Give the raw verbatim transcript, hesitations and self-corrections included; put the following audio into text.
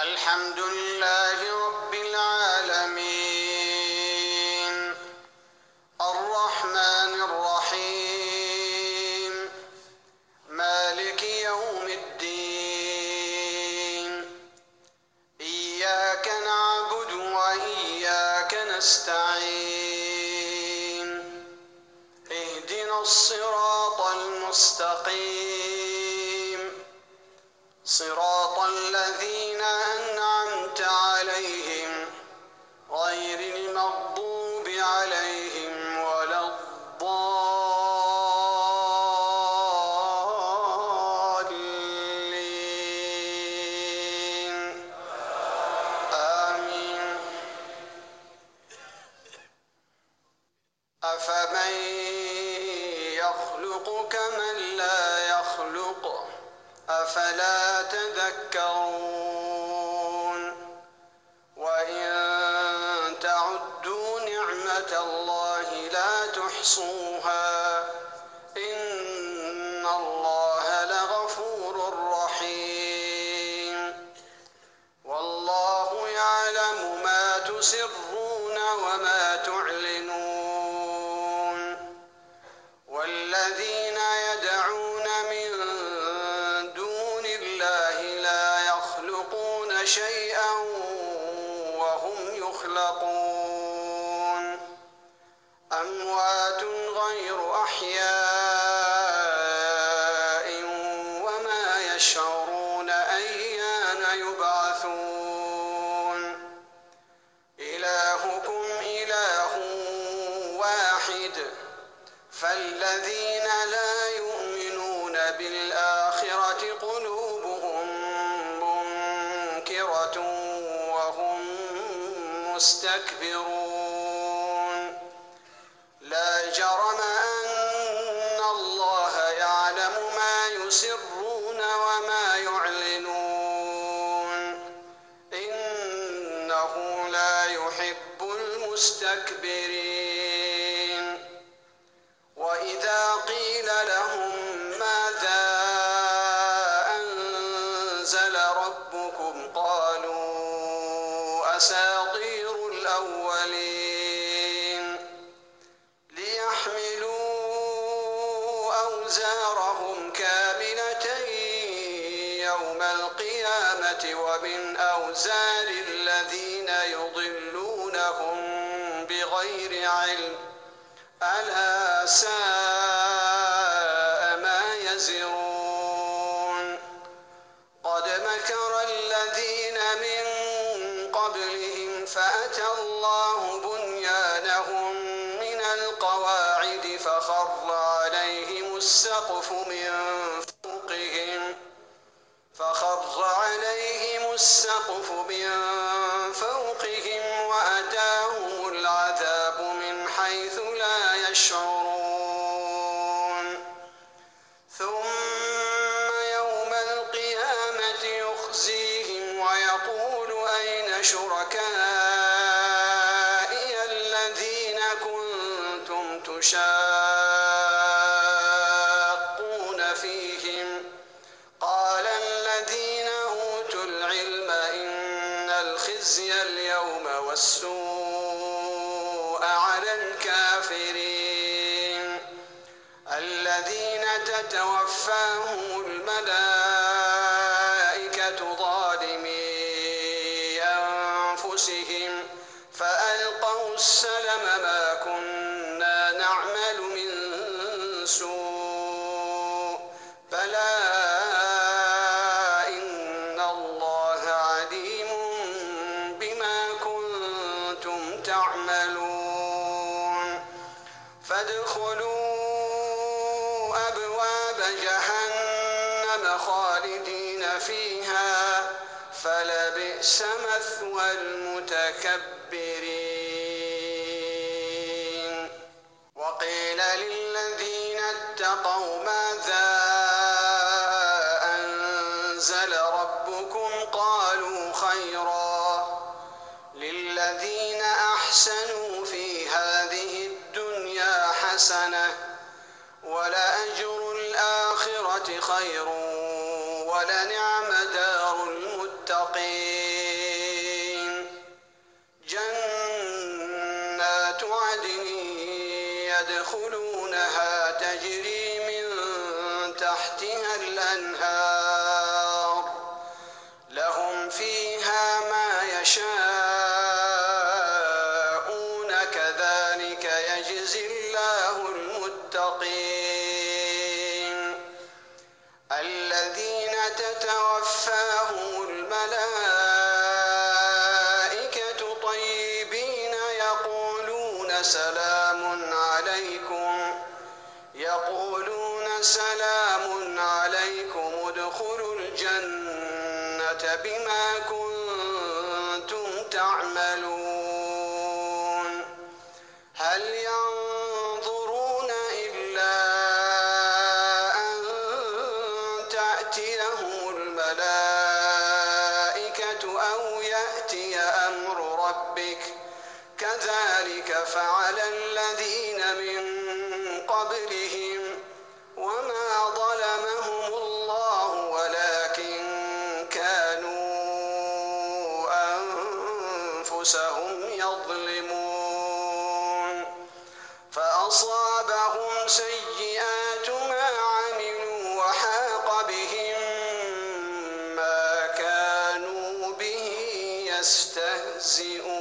الحمد لله رب العالمين الرحمن الرحيم مالك يوم الدين إياك نعبد وإياك نستعين اهدنا الصراط المستقيم صراط الذين أنعمت عليهم غير المغضوب عليهم ولا الضالين آمين. أفمن يخلق كمن لا يخلق أفلا تذكرون وإن تعدوا نعمة الله لا تحصوها إن الله لغفور رحيم والله يعلم ما تسرون وما تعلنون والذين يدعون من شيئا وهم يخلقون أموات غير أحياء وما يشعرون أيان يبعثون إلهكم إله واحد فالذين لا يؤمنون بالآخرة قلوبهم وهم مستكبرون لا جرم أن الله يعلم ما يسرون وما يعلنون إنه لا يحب المستكبرين وإذا قيل لهم ماذا أنزل ربكم قالوا أساطير الأولين ليحملوا أوزارهم كاملة يوم القيامة ومن أوزار الذين يضلونهم بغير علم ألا ساء ما يزرون قد مكر الذين من قبلهم فأتى الله بنيانهم من القواعد فخر عليهم السقف من فوقهم فخر عليهم السقف من فوقهم وأتاهم العذاب من حيث لا يشعرون ثم يوم القيامة يخزيهم ويقول أين شركائي الذين كنتم تشاقون فيهم قال الذين أوتوا العلم إن الخزي اليوم والسوء على الكافرين الذين تتوفاهم الملائكة ظالمي أنفسهم فألقوا السلم ما كنا نعمل من سوء بلى إن الله عليم بما كنتم تعملون فادخلوا أبواب جهنم خالدين فيها فلبئس مثوى المتكبرين وقيل للذين اتقوا ماذا أنزل ربكم قالوا خيرا للذين أحسنوا في هذه الدنيا حسنة ولأجر الآخرة خير ولنعم دار المتقين جنات عدن يدخلونها تجري من تحتها الأنهار لهم فيها ما يشاءون كذلك يجزي الله المتقين الذين تتوفاهم الملائكة طيبين يقولون سلام عليكم يقولون سلام عليكم ادخلوا الجنة بما كنتم تعملون هل ينظرون إلا أن تأتيهم الملائكة أو يأتي أمر ربك كذلك فعل الذين من قبلهم وما ظلمهم الله ولكن كانوا أنفسهم يظلمون فأصابهم سيئات ما عملوا وحاق بهم ما كانوا به يستهزئون